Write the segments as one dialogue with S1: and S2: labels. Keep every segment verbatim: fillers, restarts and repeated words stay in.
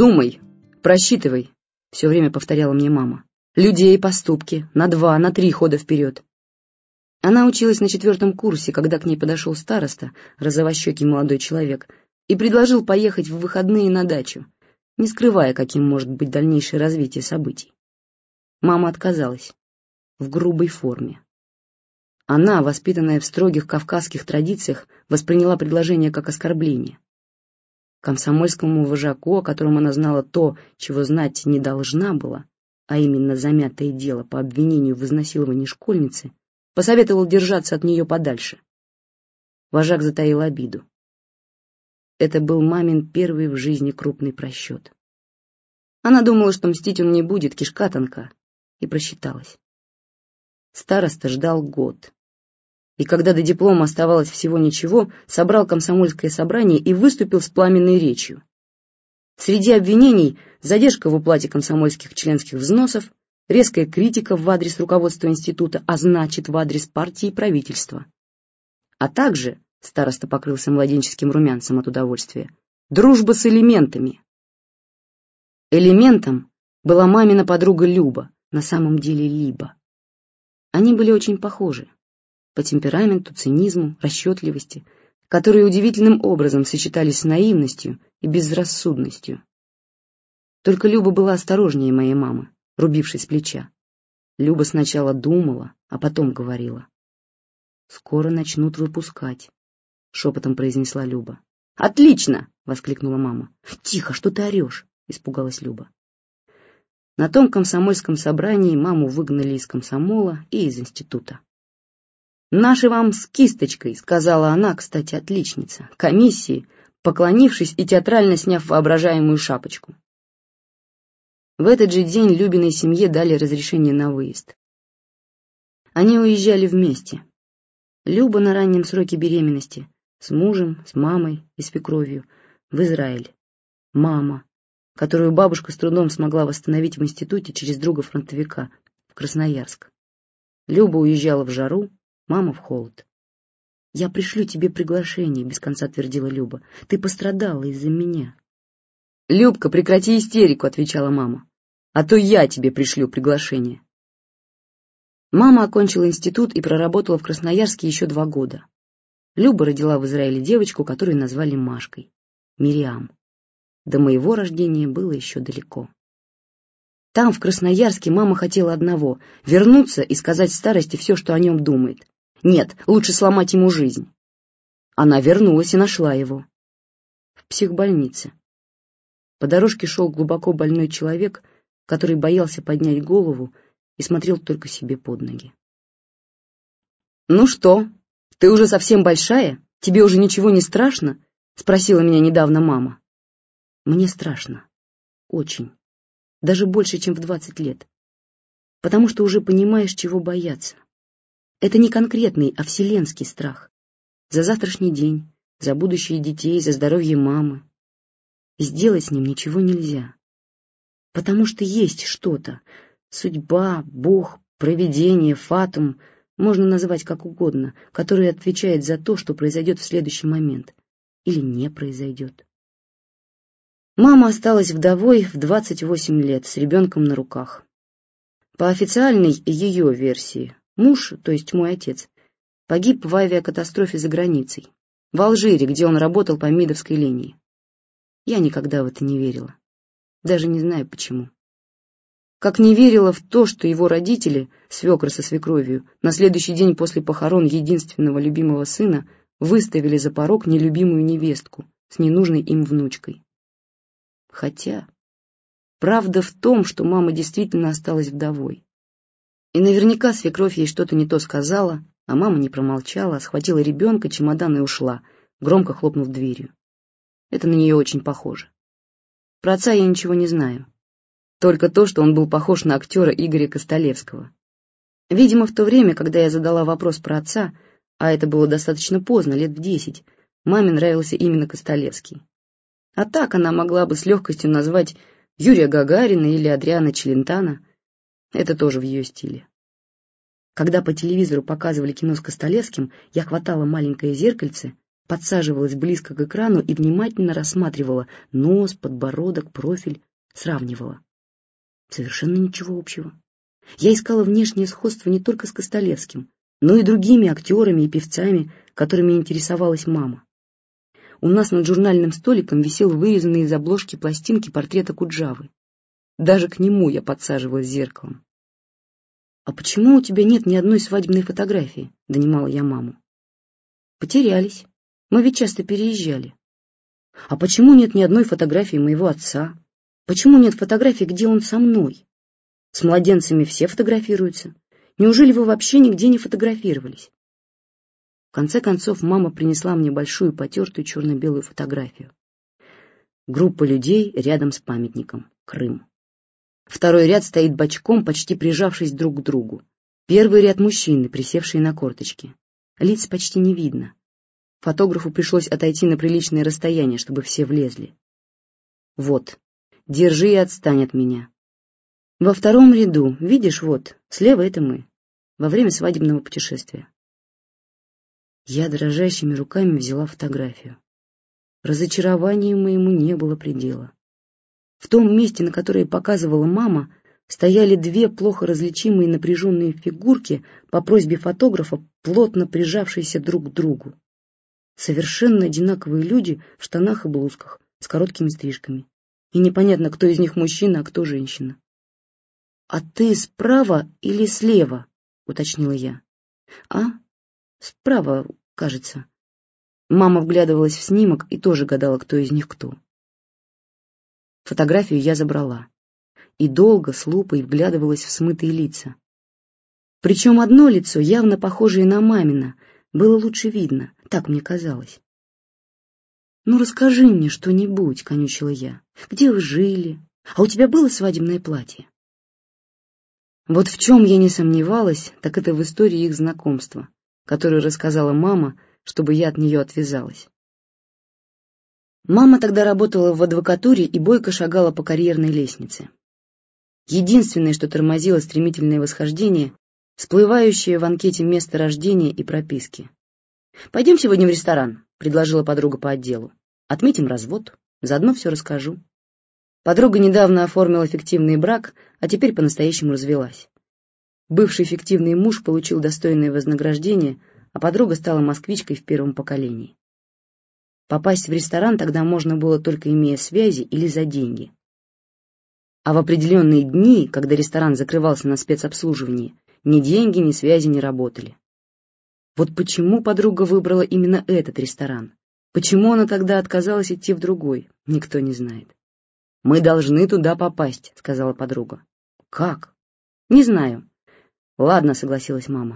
S1: «Думай, просчитывай», — все время повторяла мне мама. «Людей и поступки, на два, на три хода вперед». Она училась на четвертом курсе, когда к ней подошел староста, розовощекий молодой человек, и предложил поехать в выходные на дачу, не скрывая, каким может быть дальнейшее развитие событий. Мама отказалась. В грубой форме. Она, воспитанная в строгих кавказских традициях, восприняла предложение как оскорбление. Комсомольскому вожаку, о котором она знала то, чего знать не должна была, а именно замятое дело по обвинению в изнасиловании школьницы, посоветовал держаться от нее подальше. Вожак затаил обиду. Это был мамин первый в жизни крупный просчет. Она думала, что мстить он не будет, кишка тонка, и просчиталась. Староста ждал год. И когда до диплома оставалось всего ничего, собрал комсомольское собрание и выступил с пламенной речью. Среди обвинений задержка в уплате комсомольских членских взносов, резкая критика в адрес руководства института, а значит, в адрес партии и правительства. А также, староста покрылся младенческим румянцем от удовольствия, дружба с элементами. Элементом была мамина подруга Люба, на самом деле Либа. Они были очень похожи по темпераменту, цинизму, расчетливости, которые удивительным образом сочетались с наивностью и безрассудностью. Только Люба была осторожнее моей мамы, рубившей с плеча. Люба сначала думала, а потом говорила. «Скоро начнут выпускать», — шепотом произнесла Люба. «Отлично!» — воскликнула мама. «Тихо, что ты орешь?» — испугалась Люба. На том комсомольском собрании маму выгнали из комсомола и из института. «Наши вам с кисточкой», — сказала она, кстати, отличница, комиссии, поклонившись и театрально сняв воображаемую шапочку. В этот же день Любиной семье дали разрешение на выезд. Они уезжали вместе. Люба на раннем сроке беременности, с мужем, с мамой и свекровью, в Израиль. Мама, которую бабушка с трудом смогла восстановить в институте через друга-фронтовика, в Красноярск. Люба уезжала в жару, мама в холод. «Я пришлю тебе приглашение», — без конца твердила Люба. «Ты пострадала из-за меня». «Любка, прекрати истерику», — отвечала мама. «А то я тебе пришлю приглашение». Мама окончила институт и проработала в Красноярске еще два года. Люба родила в Израиле девочку, которую назвали Машкой, Мириам. До моего рождения было еще далеко. Там, в Красноярске, мама хотела одного — вернуться и сказать старости все, что о нем думает. Нет, лучше сломать ему жизнь. Она вернулась и нашла его. В психбольнице. По дорожке шел глубоко больной человек, который боялся поднять голову и смотрел только себе под ноги. «Ну что, ты уже совсем большая? Тебе уже ничего не страшно?» — спросила меня недавно мама. Мне страшно. Очень. Даже больше, чем в двадцать лет. Потому что уже понимаешь, чего бояться. Это не конкретный, а вселенский страх. За завтрашний день, за будущее детей, за здоровье мамы. И сделать с ним ничего нельзя. Потому что есть что-то. Судьба, Бог, провидение, фатум, можно назвать как угодно, которое отвечает за то, что произойдет в следующий момент. Или не произойдет. Мама осталась вдовой в двадцать восемь лет с ребенком на руках. По официальной ее версии, муж, то есть мой отец, погиб в авиакатастрофе за границей, в Алжире, где он работал по МИДовской линии. Я никогда в это не верила. Даже не знаю почему. Как не верила в то, что его родители, свекры со свекровью, на следующий день после похорон единственного любимого сына выставили за порог нелюбимую невестку с ненужной им внучкой. Хотя правда в том, что мама действительно осталась вдовой. И наверняка свекровь ей что-то не то сказала, а мама не промолчала, а схватила ребенка, чемодан и ушла, громко хлопнув дверью. Это на нее очень похоже. Про отца я ничего не знаю. Только то, что он был похож на актера Игоря Костолевского. Видимо, в то время, когда я задала вопрос про отца, а это было достаточно поздно, лет в десять, маме нравился именно Костолевский. А так она могла бы с легкостью назвать Юрия Гагарина или Адриана Челентана. Это тоже в ее стиле. Когда по телевизору показывали кино с Костолевским, я хватала маленькое зеркальце подсаживалась близко к экрану и внимательно рассматривала нос, подбородок, профиль, сравнивала. Совершенно ничего общего. Я искала внешнее сходство не только с Костолевским, но и другими актерами и певцами, которыми интересовалась мама. У нас над журнальным столиком висел вырезанный из обложки пластинки портрета Куджавы. Даже к нему я подсаживалась зеркалом. «А почему у тебя нет ни одной свадебной фотографии?» — донимала я маму. «Потерялись. Мы ведь часто переезжали». «А почему нет ни одной фотографии моего отца? Почему нет фотографий, где он со мной? С младенцами все фотографируются. Неужели вы вообще нигде не фотографировались?» В конце концов, мама принесла мне большую потертую черно-белую фотографию. Группа людей рядом с памятником. Крым. Второй ряд стоит бочком, почти прижавшись друг к другу. Первый ряд мужчины, присевшие на корточки. Лиц почти не видно. Фотографу пришлось отойти на приличное расстояние, чтобы все влезли. Вот, держи и отстань от меня. Во втором ряду, видишь, вот, слева это мы, во время свадебного путешествия. Я дрожащими руками взяла фотографию. Разочарованию моему не было предела. В том месте, на которое показывала мама, стояли две плохо различимые напряженные фигурки по просьбе фотографа, плотно прижавшиеся друг к другу. Совершенно одинаковые люди в штанах и блузках, с короткими стрижками. И непонятно, кто из них мужчина, а кто женщина. «А ты справа или слева?» — уточнила я. «А? Справа, кажется». Мама вглядывалась в снимок и тоже гадала, кто из них кто. Фотографию я забрала. И долго с лупой вглядывалась в смытые лица. Причем одно лицо, явно похожее на мамино, было лучше видно, так мне казалось. «Ну, расскажи мне что-нибудь», — конючила я. «Где вы жили? А у тебя было свадебное платье?» Вот в чем я не сомневалась, так это в истории их знакомства, которую рассказала мама, чтобы я от нее отвязалась. Мама тогда работала в адвокатуре и бойко шагала по карьерной лестнице. Единственное, что тормозило стремительное восхождение, всплывающее в анкете место рождения и прописки. «Пойдем сегодня в ресторан», — предложила подруга по отделу. «Отметим развод, заодно все расскажу». Подруга недавно оформила фиктивный брак, а теперь по-настоящему развелась. Бывший фиктивный муж получил достойное вознаграждение, а подруга стала москвичкой в первом поколении. Попасть в ресторан тогда можно было только имея связи или за деньги. А в определенные дни, когда ресторан закрывался на спецобслуживании, ни деньги, ни связи не работали. Вот почему подруга выбрала именно этот ресторан? Почему она тогда отказалась идти в другой? Никто не знает. «Мы должны туда попасть», — сказала подруга. «Как?» «Не знаю». «Ладно», — согласилась мама.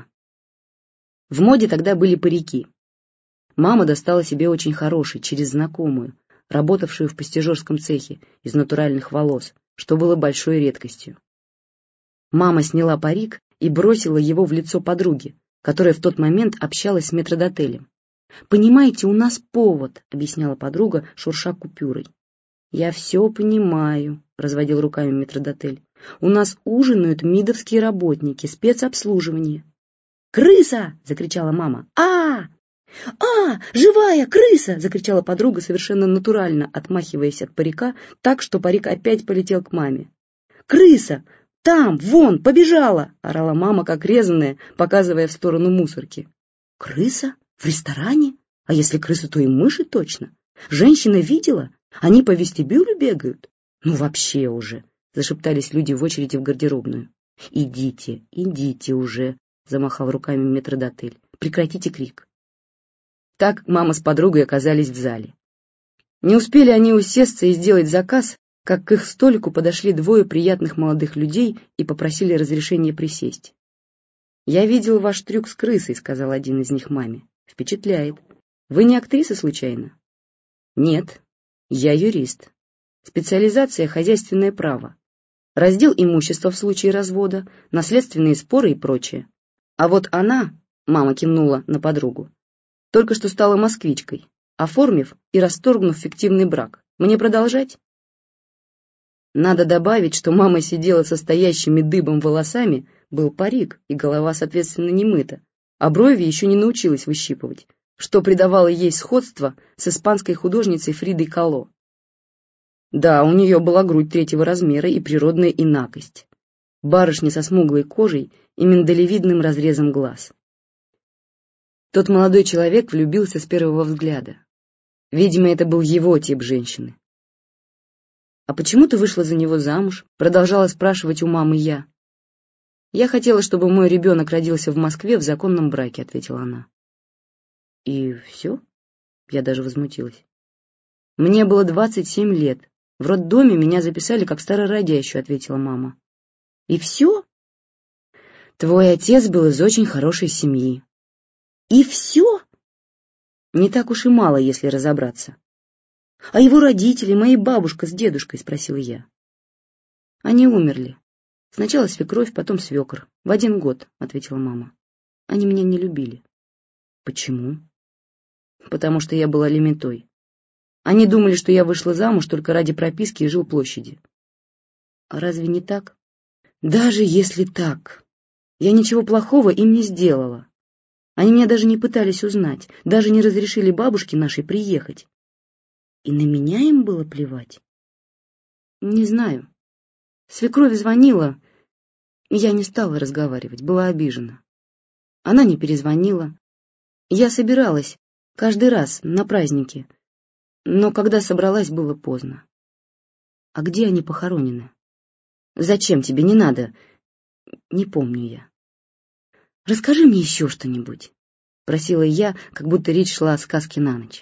S1: В моде тогда были парики. Мама достала себе очень хороший, через знакомую, работавшую в пастижерском цехе, из натуральных волос, что было большой редкостью. Мама сняла парик и бросила его в лицо подруги, которая в тот момент общалась с метрдотелем. «Понимаете, у нас повод», — объясняла подруга, шурша купюрой. «Я все понимаю», — разводил руками метрдотель. «У нас ужинают мидовские работники, спецобслуживание». «Крыса!» — закричала мама. «А! А! Живая крыса!» — закричала подруга совершенно натурально, отмахиваясь от парика так, что парик опять полетел к маме. «Крыса! Там, вон, побежала!» — орала мама, как резаная, показывая в сторону мусорки. «Крыса? В ресторане? А если крыса, то и мыши точно. Женщина видела? Они по вестибюлю бегают? Ну вообще уже!» — зашептались люди в очереди в гардеробную. «Идите, идите уже!» — замахал руками метрдотель. «Прекратите крик!» Так мама с подругой оказались в зале. Не успели они усесться и сделать заказ, как к их столику подошли двое приятных молодых людей и попросили разрешения присесть. «Я видел ваш трюк с крысой», — сказал один из них маме. «Впечатляет. Вы не актриса случайно?» «Нет, я юрист. Специализация — хозяйственное право. Раздел имущества в случае развода, наследственные споры и прочее. А вот она, — мама кивнула на подругу, — только что стала москвичкой, оформив и расторгнув фиктивный брак. Мне продолжать?» Надо добавить, что мама сидела со стоящими дыбом волосами, был парик, и голова, соответственно, не мыта, а брови еще не научилась выщипывать, что придавало ей сходство с испанской художницей Фридой Кало. Да, у нее была грудь третьего размера и природная инакость. Барышня со смуглой кожей и миндалевидным разрезом глаз. Тот молодой человек влюбился с первого взгляда. Видимо, это был его тип женщины. «А почему ты вышла за него замуж?» — продолжала спрашивать у мамы я. «Я хотела, чтобы мой ребенок родился в Москве в законном браке», — ответила она. «И все?» — я даже возмутилась. «Мне было двадцать семь лет. В роддоме меня записали как старородящую», — ответила мама. «И все?» «Твой отец был из очень хорошей семьи». «И все?» «Не так уж и мало, если разобраться». «А его родители, моя бабушка с дедушкой?» — спросила я. «Они умерли. Сначала свекровь, потом свекр. В один год», — ответила мама. «Они меня не любили». «Почему?» «Потому что я была лимитой. Они думали, что я вышла замуж только ради прописки и жилплощади». «А разве не так?» «Даже если так. Я ничего плохого им не сделала. Они меня даже не пытались узнать, даже не разрешили бабушке нашей приехать. И на меня им было плевать? Не знаю. Свекровь звонила, и я не стала разговаривать, была обижена. Она не перезвонила. Я собиралась каждый раз на праздники, но когда собралась, было поздно. А где они похоронены? Зачем тебе, не надо? Не помню я. Расскажи мне еще что-нибудь, просила я, как будто речь шла о сказке на ночь.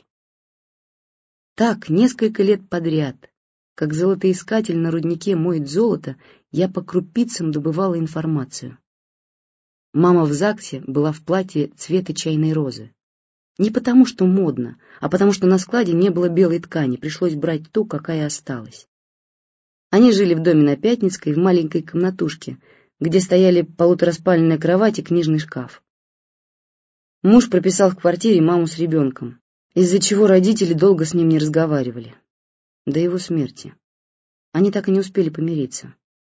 S1: Так, несколько лет подряд, как золотоискатель на руднике моет золото, я по крупицам добывала информацию. Мама в ЗАГСе была в платье цвета чайной розы. Не потому, что модно, а потому, что на складе не было белой ткани, пришлось брать ту, какая осталась. Они жили в доме на Пятницкой, в маленькой комнатушке, где стояли полутораспальная кровать и книжный шкаф. Муж прописал в квартире маму с ребенком, из-за чего родители долго с ним не разговаривали. До его смерти. Они так и не успели помириться.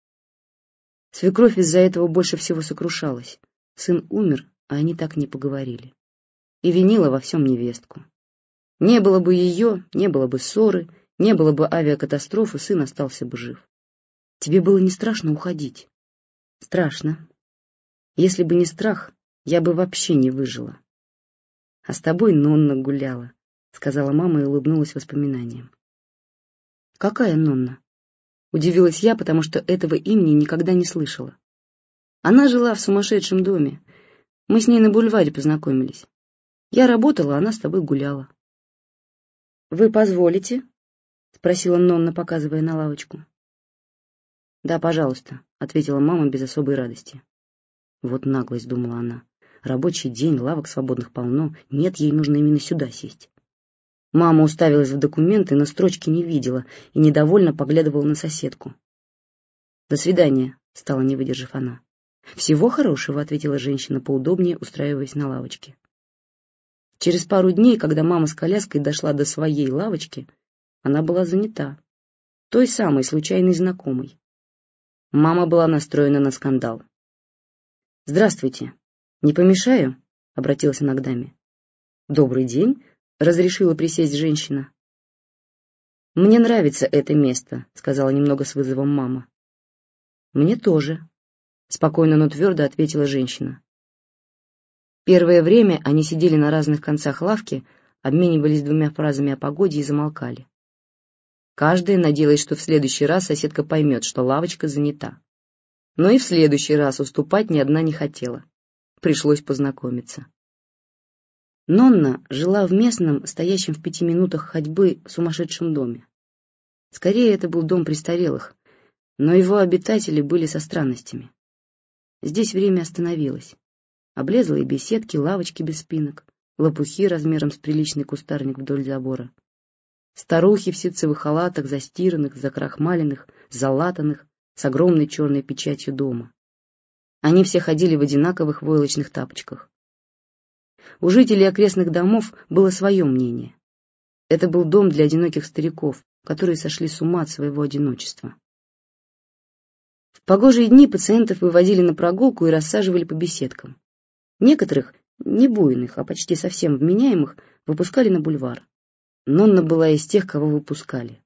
S1: Свекровь из-за этого больше всего сокрушалась. Сын умер, а они так и не поговорили. И винила во всем невестку. Не было бы ее, не было бы ссоры, не было бы авиакатастрофы, сын остался бы жив. Тебе было не страшно уходить? Страшно. Если бы не страх, я бы вообще не выжила. А с тобой Нонна гуляла, сказала мама и улыбнулась воспоминаниям. Какая Нонна? Удивилась я, потому что этого имени никогда не слышала. Она жила в сумасшедшем доме. Мы с ней на бульваре познакомились. Я работала, а она с тобой гуляла. Вы позволите? Спросила Нонна, показывая на лавочку. Да, пожалуйста, ответила мама без особой радости. Вот наглость, думала она. Рабочий день, лавок свободных полно. Нет, ей нужно именно сюда сесть. Мама уставилась в документы, но строчки не видела и недовольно поглядывала на соседку. «До свидания», — стала, не выдержав она. «Всего хорошего», — ответила женщина, поудобнее устраиваясь на лавочке. Через пару дней, когда мама с коляской дошла до своей лавочки, она была занята. Той самой случайной знакомой. Мама была настроена на скандал. «Здравствуйте. Не помешаю?» — обратилась она к даме. «Добрый день», — разрешила присесть женщина. «Мне нравится это место», — сказала немного с вызовом мама. «Мне тоже», — спокойно, но твердо ответила женщина. Первое время они сидели на разных концах лавки, обменивались двумя фразами о погоде и замолкали. Каждая надеялась, что в следующий раз соседка поймет, что лавочка занята. Но и в следующий раз уступать ни одна не хотела. Пришлось познакомиться. Нонна жила в местном, стоящем в пяти минутах ходьбы, сумасшедшем доме. Скорее, это был дом престарелых, но его обитатели были со странностями. Здесь время остановилось. Облезлые беседки, лавочки без спинок, лопухи размером с приличный кустарник вдоль забора. Старухи в ситцевых халатах, застиранных, закрахмаленных, залатанных, с огромной черной печатью дома. Они все ходили в одинаковых войлочных тапочках. У жителей окрестных домов было свое мнение. Это был дом для одиноких стариков, которые сошли с ума от своего одиночества. В погожие дни пациентов выводили на прогулку и рассаживали по беседкам. Некоторых не буйных, а почти совсем вменяемых, выпускали на бульвар. Нонна была из тех, кого выпускали.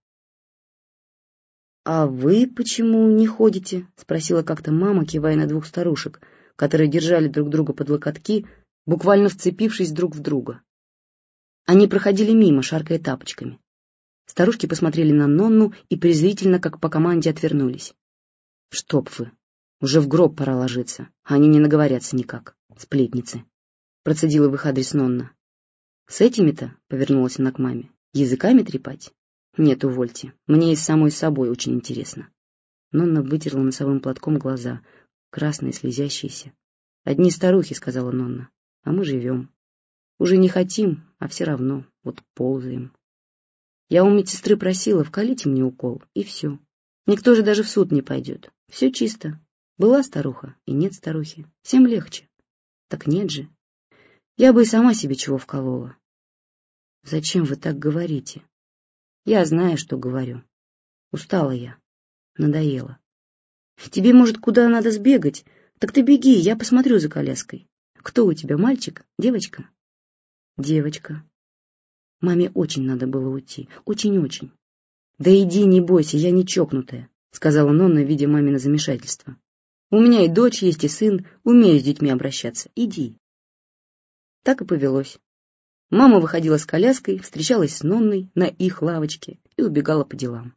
S1: «А вы почему не ходите?» — спросила как-то мама, кивая на двух старушек, которые держали друг друга под локотки, буквально вцепившись друг в друга. Они проходили мимо, шаркая тапочками. Старушки посмотрели на Нонну и презрительно, как по команде, отвернулись. «Чтоб вы! Уже в гроб пора ложиться, а они не наговорятся никак, сплетницы!» — процедила в их адрес Нонна. «С этими-то?» — повернулась она к маме. «Языками трепать? Нет, увольте, мне и самой собой очень интересно». Нонна вытерла носовым платком глаза, красные, слезящиеся. «Одни старухи», — сказала Нонна, — «а мы живем. Уже не хотим, а все равно, вот ползаем. Я у медсестры просила, вколите мне укол, и все. Никто же даже в суд не пойдет. Все чисто. Была старуха, и нет старухи. Всем легче. Так нет же. Я бы и сама себе чего вколола». «Зачем вы так говорите?» «Я знаю, что говорю. Устала я. Надоело. Тебе, может, куда надо сбегать? Так ты беги, я посмотрю за коляской. Кто у тебя, мальчик, девочка?» «Девочка». Маме очень надо было уйти. Очень-очень. «Да иди, не бойся, я не чокнутая», — сказала Нонна, видя мамино замешательство. «У меня и дочь есть, и сын, умею с детьми обращаться. Иди». Так и повелось. Мама выходила с коляской, встречалась с Нонной на их лавочке и убегала по делам.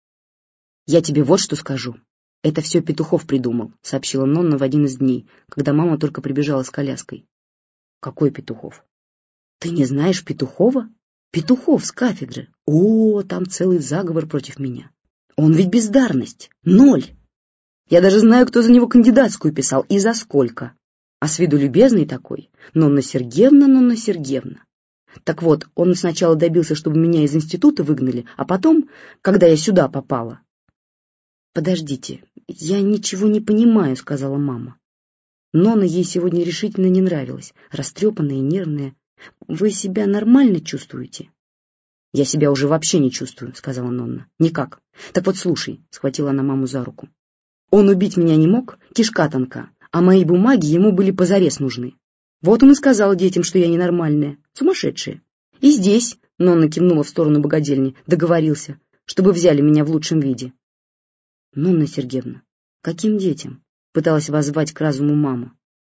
S1: «Я тебе вот что скажу. Это все Петухов придумал», — сообщила Нонна в один из дней, когда мама только прибежала с коляской. «Какой Петухов?» «Ты не знаешь Петухова? Петухов с кафедры. О, там целый заговор против меня. Он ведь бездарность. Ноль. Я даже знаю, кто за него кандидатскую писал и за сколько. А с виду любезный такой. Нонна Сергеевна, Нонна Сергеевна. Так вот, он сначала добился, чтобы меня из института выгнали, а потом, когда я сюда попала...» «Подождите, я ничего не понимаю», — сказала мама. Нонна ей сегодня решительно не нравилась, растрепанная и нервная. «Вы себя нормально чувствуете?» «Я себя уже вообще не чувствую», — сказала Нонна. «Никак. Так вот, слушай», — схватила она маму за руку. «Он убить меня не мог, кишка тонка, а мои бумаги ему были позарез нужны. Вот он и сказал детям, что я ненормальная, сумасшедшая. И здесь», — Нонна кивнула в сторону богадельни, — «договорился, чтобы взяли меня в лучшем виде». «Нонна Сергеевна, каким детям?» — пыталась воззвать к разуму мама.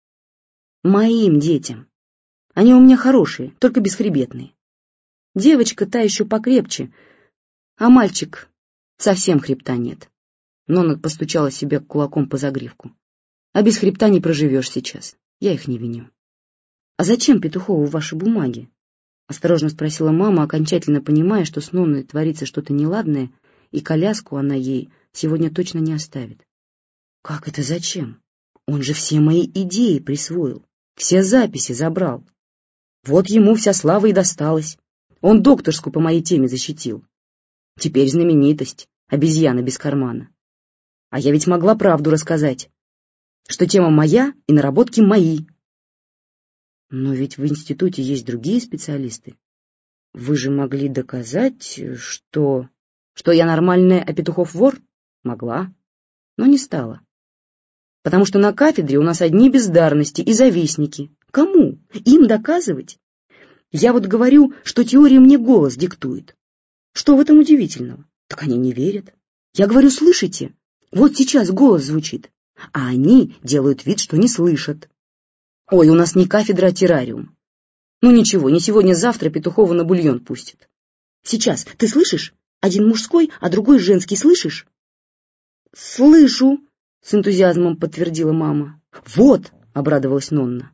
S1: «Моим детям. Они у меня хорошие, только бесхребетные. Девочка та еще покрепче, а мальчик совсем хребта нет». Нонна постучала себе кулаком по загривку. «А без хребта не проживешь сейчас, я их не виню». «А зачем Петухову ваши бумаги?» — осторожно спросила мама, окончательно понимая, что с Нонной творится что-то неладное, и коляску она ей сегодня точно не оставит. «Как это зачем? Он же все мои идеи присвоил, все записи забрал. Вот ему вся слава и досталась. Он докторскую по моей теме защитил. Теперь знаменитость, обезьяна без кармана. А я ведь могла правду рассказать, что тема моя и наработки мои». «Но ведь в институте есть другие специалисты. Вы же могли доказать, что...» «Что я нормальная, а Петухов вор?» «Могла, но не стала. Потому что на кафедре у нас одни бездарности и завистники. Кому? Им доказывать? Я вот говорю, что теория мне голос диктует. Что в этом удивительного? Так они не верят. Я говорю, слышите? Вот сейчас голос звучит, а они делают вид, что не слышат. Ой, у нас не кафедра, а террариум. Ну ничего, не сегодня-завтра Петухова на бульон пустят. Сейчас, ты слышишь? Один мужской, а другой женский, слышишь?» «Слышу», — с энтузиазмом подтвердила мама. «Вот», — обрадовалась Нонна.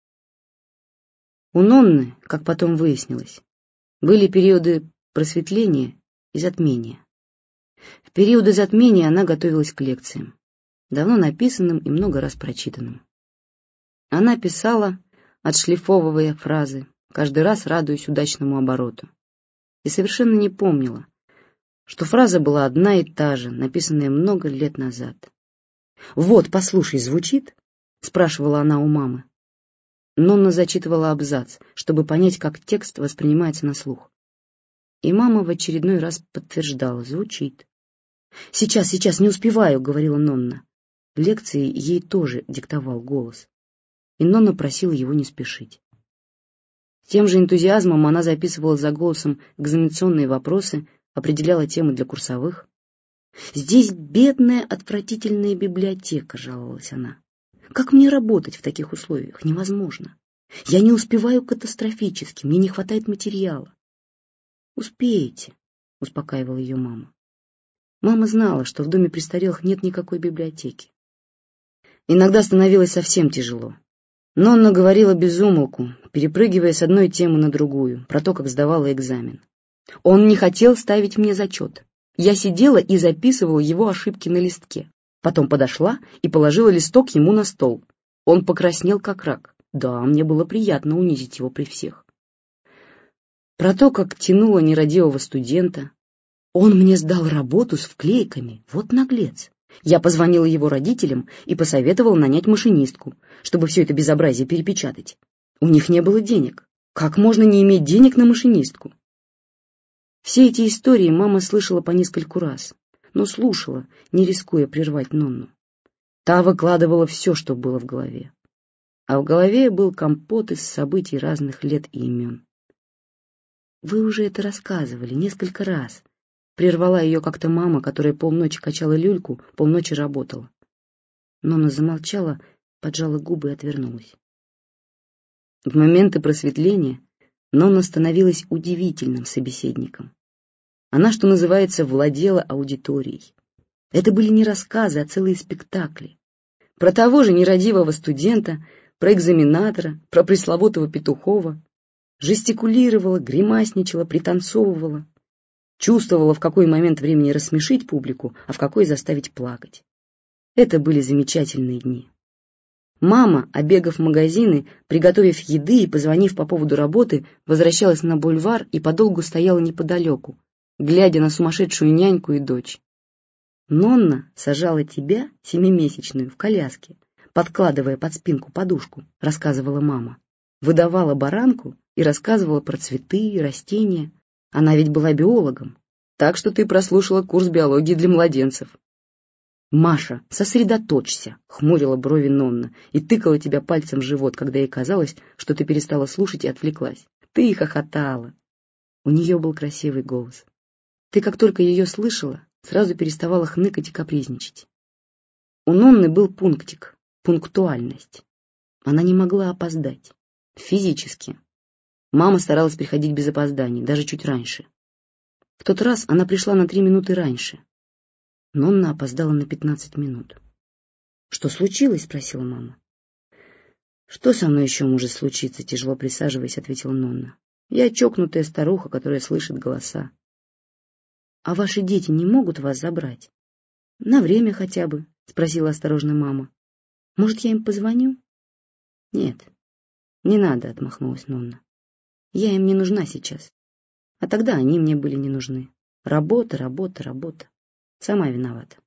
S1: У Нонны, как потом выяснилось, были периоды просветления и затмения. В периоды затмения она готовилась к лекциям, давно написанным и много раз прочитанным. Она писала, отшлифовывая фразы, каждый раз радуясь удачному обороту, и совершенно не помнила, что фраза была одна и та же, написанная много лет назад. «Вот, послушай, звучит?» — спрашивала она у мамы. Нонна зачитывала абзац, чтобы понять, как текст воспринимается на слух. И мама в очередной раз подтверждала: звучит. «Сейчас, сейчас, не успеваю», — говорила Нонна. Лекции ей тоже диктовал голос. и Нонна просила его не спешить. С тем же энтузиазмом она записывала за голосом экзаменационные вопросы, определяла темы для курсовых. «Здесь бедная, отвратительная библиотека», — жаловалась она. «Как мне работать в таких условиях? Невозможно. Я не успеваю катастрофически, мне не хватает материала». «Успеете», — успокаивала ее мама. Мама знала, что в доме престарелых нет никакой библиотеки. Иногда становилось совсем тяжело. Нонна говорила без умолку, перепрыгивая с одной темы на другую, про то, как сдавала экзамен. Он не хотел ставить мне зачет. Я сидела и записывала его ошибки на листке. Потом подошла и положила листок ему на стол. Он покраснел, как рак. Да, мне было приятно унизить его при всех. Про то, как тянуло нерадивого студента. Он мне сдал работу с вклейками. Вот наглец. Я позвонила его родителям и посоветовала нанять машинистку, чтобы все это безобразие перепечатать. У них не было денег. Как можно не иметь денег на машинистку? Все эти истории мама слышала по нескольку раз, но слушала, не рискуя прервать Нонну. Та выкладывала все, что было в голове. А в голове был компот из событий разных лет и имен. «Вы уже это рассказывали несколько раз», — прервала ее как-то мама, которая полночи качала люльку, полночи работала. Нонна замолчала, поджала губы и отвернулась. В моменты просветления Нонна становилась удивительным собеседником. Она, что называется, владела аудиторией. Это были не рассказы, а целые спектакли. Про того же нерадивого студента, про экзаменатора, про пресловутого Петухова. Жестикулировала, гримасничала, пританцовывала. Чувствовала, в какой момент времени рассмешить публику, а в какой заставить плакать. Это были замечательные дни. Мама, обегав магазины, приготовив еды и позвонив по поводу работы, возвращалась на бульвар и подолгу стояла неподалеку, глядя на сумасшедшую няньку и дочь. «Нонна сажала тебя, семимесячную, в коляске, подкладывая под спинку подушку», — рассказывала мама. Выдавала баранку и рассказывала про цветы и растения. Она ведь была биологом, так что ты прослушала курс биологии для младенцев. «Маша, сосредоточься», — хмурила брови Нонна и тыкала тебя пальцем в живот, когда ей казалось, что ты перестала слушать и отвлеклась. Ты и хохотала. У нее был красивый голос. Ты, как только ее слышала, сразу переставала хныкать и капризничать. У Нонны был пунктик, пунктуальность. Она не могла опоздать. Физически. Мама старалась приходить без опозданий, даже чуть раньше. В тот раз она пришла на три минуты раньше. Нонна опоздала на пятнадцать минут. «Что случилось?» — спросила мама. «Что со мной еще может случиться?» — тяжело присаживаясь, ответила Нонна. «Я чокнутая старуха, которая слышит голоса». «А ваши дети не могут вас забрать?» «На время хотя бы», — спросила осторожно мама. «Может, я им позвоню?» «Нет, не надо», — отмахнулась Нонна. «Я им не нужна сейчас. А тогда они мне были не нужны. Работа, работа, работа. Сама виновата».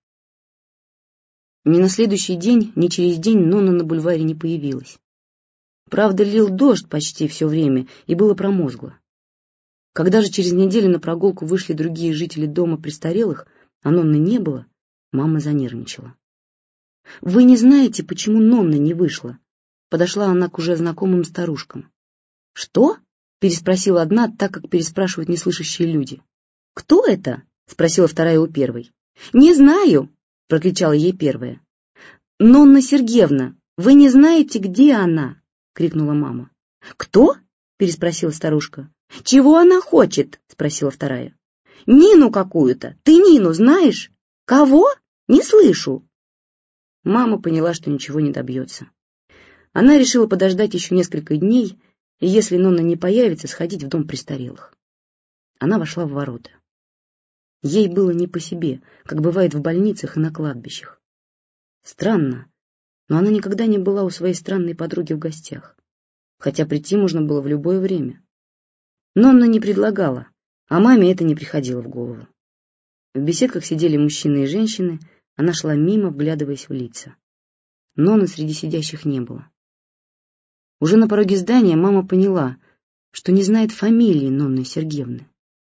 S1: Ни на следующий день, ни через день Нонна на бульваре не появилась. Правда, лил дождь почти все время, и было промозгло. Когда же через неделю на прогулку вышли другие жители дома престарелых, а Нонны не было, мама занервничала. «Вы не знаете, почему Нонна не вышла?» Подошла она к уже знакомым старушкам. «Что?» — переспросила одна, так как переспрашивают неслышащие люди. «Кто это?» — спросила вторая у первой. «Не знаю», — прокричала ей первая. «Нонна Сергеевна, вы не знаете, где она?» — крикнула мама. «Кто?» — переспросила старушка. «Чего она хочет?» — спросила вторая. «Нину какую-то. Ты Нину знаешь?» «Кого? Не слышу». Мама поняла, что ничего не добьется. Она решила подождать еще несколько дней, и если Нонна не появится, сходить в дом престарелых. Она вошла в ворота. Ей было не по себе, как бывает в больницах и на кладбищах. Странно, но она никогда не была у своей странной подруги в гостях, хотя прийти можно было в любое время. Нонна не предлагала, а маме это не приходило в голову. В беседках сидели мужчины и женщины, она шла мимо, вглядываясь в лица. Нонны среди сидящих не было. Уже на пороге здания мама поняла, что не знает фамилии Нонны Сергеевны.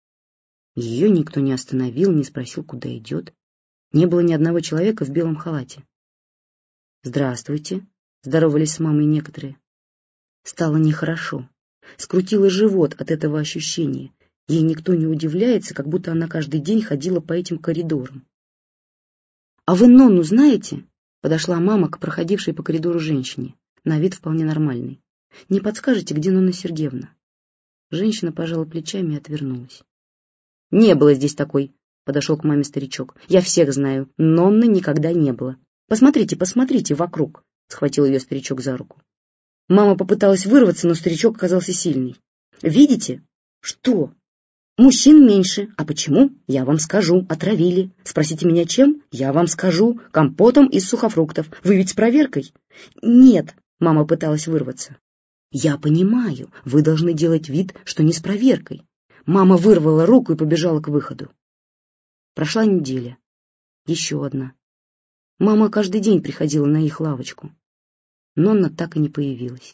S1: Ее никто не остановил, не спросил, куда идет. Не было ни одного человека в белом халате. «Здравствуйте», Здоровались с мамой некоторые. Стало нехорошо. Скрутило живот от этого ощущения. Ей никто не удивляется, как будто она каждый день ходила по этим коридорам. «А вы Нонну знаете?» — подошла мама к проходившей по коридору женщине, на вид вполне нормальной. «Не подскажете, где Нонна Сергеевна?» Женщина пожала плечами и отвернулась. «Не было здесь такой», — подошел к маме старичок. «Я всех знаю. Нонны никогда не было. Посмотрите, посмотрите вокруг», — схватил ее старичок за руку. Мама попыталась вырваться, но старичок оказался сильный. «Видите?» «Что?» «Мужчин меньше. А почему? Я вам скажу. Отравили. Спросите меня, чем? Я вам скажу. Компотом из сухофруктов. Вы ведь с проверкой?» «Нет», — мама пыталась вырваться. «Я понимаю. Вы должны делать вид, что не с проверкой». Мама вырвала руку и побежала к выходу. Прошла неделя. Еще одна. Мама каждый день приходила на их лавочку. Нонна так и не появилась.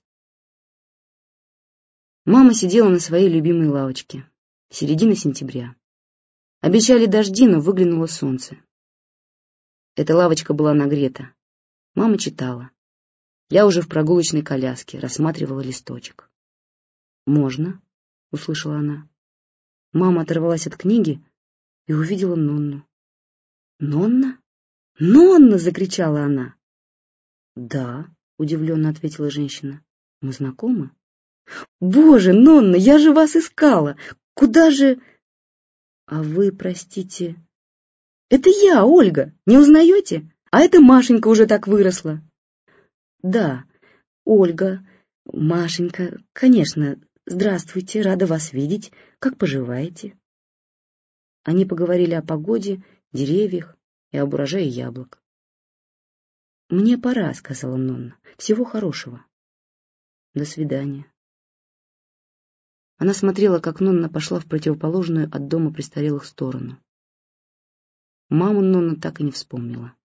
S1: Мама сидела на своей любимой лавочке. Середина сентября. Обещали дожди, но выглянуло солнце. Эта лавочка была нагрета. Мама читала. Я уже в прогулочной коляске рассматривала листочек. «Можно?» — услышала она. Мама оторвалась от книги и увидела Нонну. «Нонна? Нонна!» — закричала она. «Да», — удивленно ответила женщина. «Мы знакомы?» «Боже, Нонна, я же вас искала! Куда же...» «А вы, простите...» «Это я, Ольга, не узнаете? А это Машенька уже так выросла». «Да, Ольга, Машенька, конечно. Здравствуйте, рада вас видеть. Как поживаете?» Они поговорили о погоде, деревьях и об урожае яблок. «Мне пора», — сказала Нонна. «Всего хорошего». «До свидания». Она смотрела, как Нонна пошла в противоположную от дома престарелых сторону. Маму Нонна так и не вспомнила.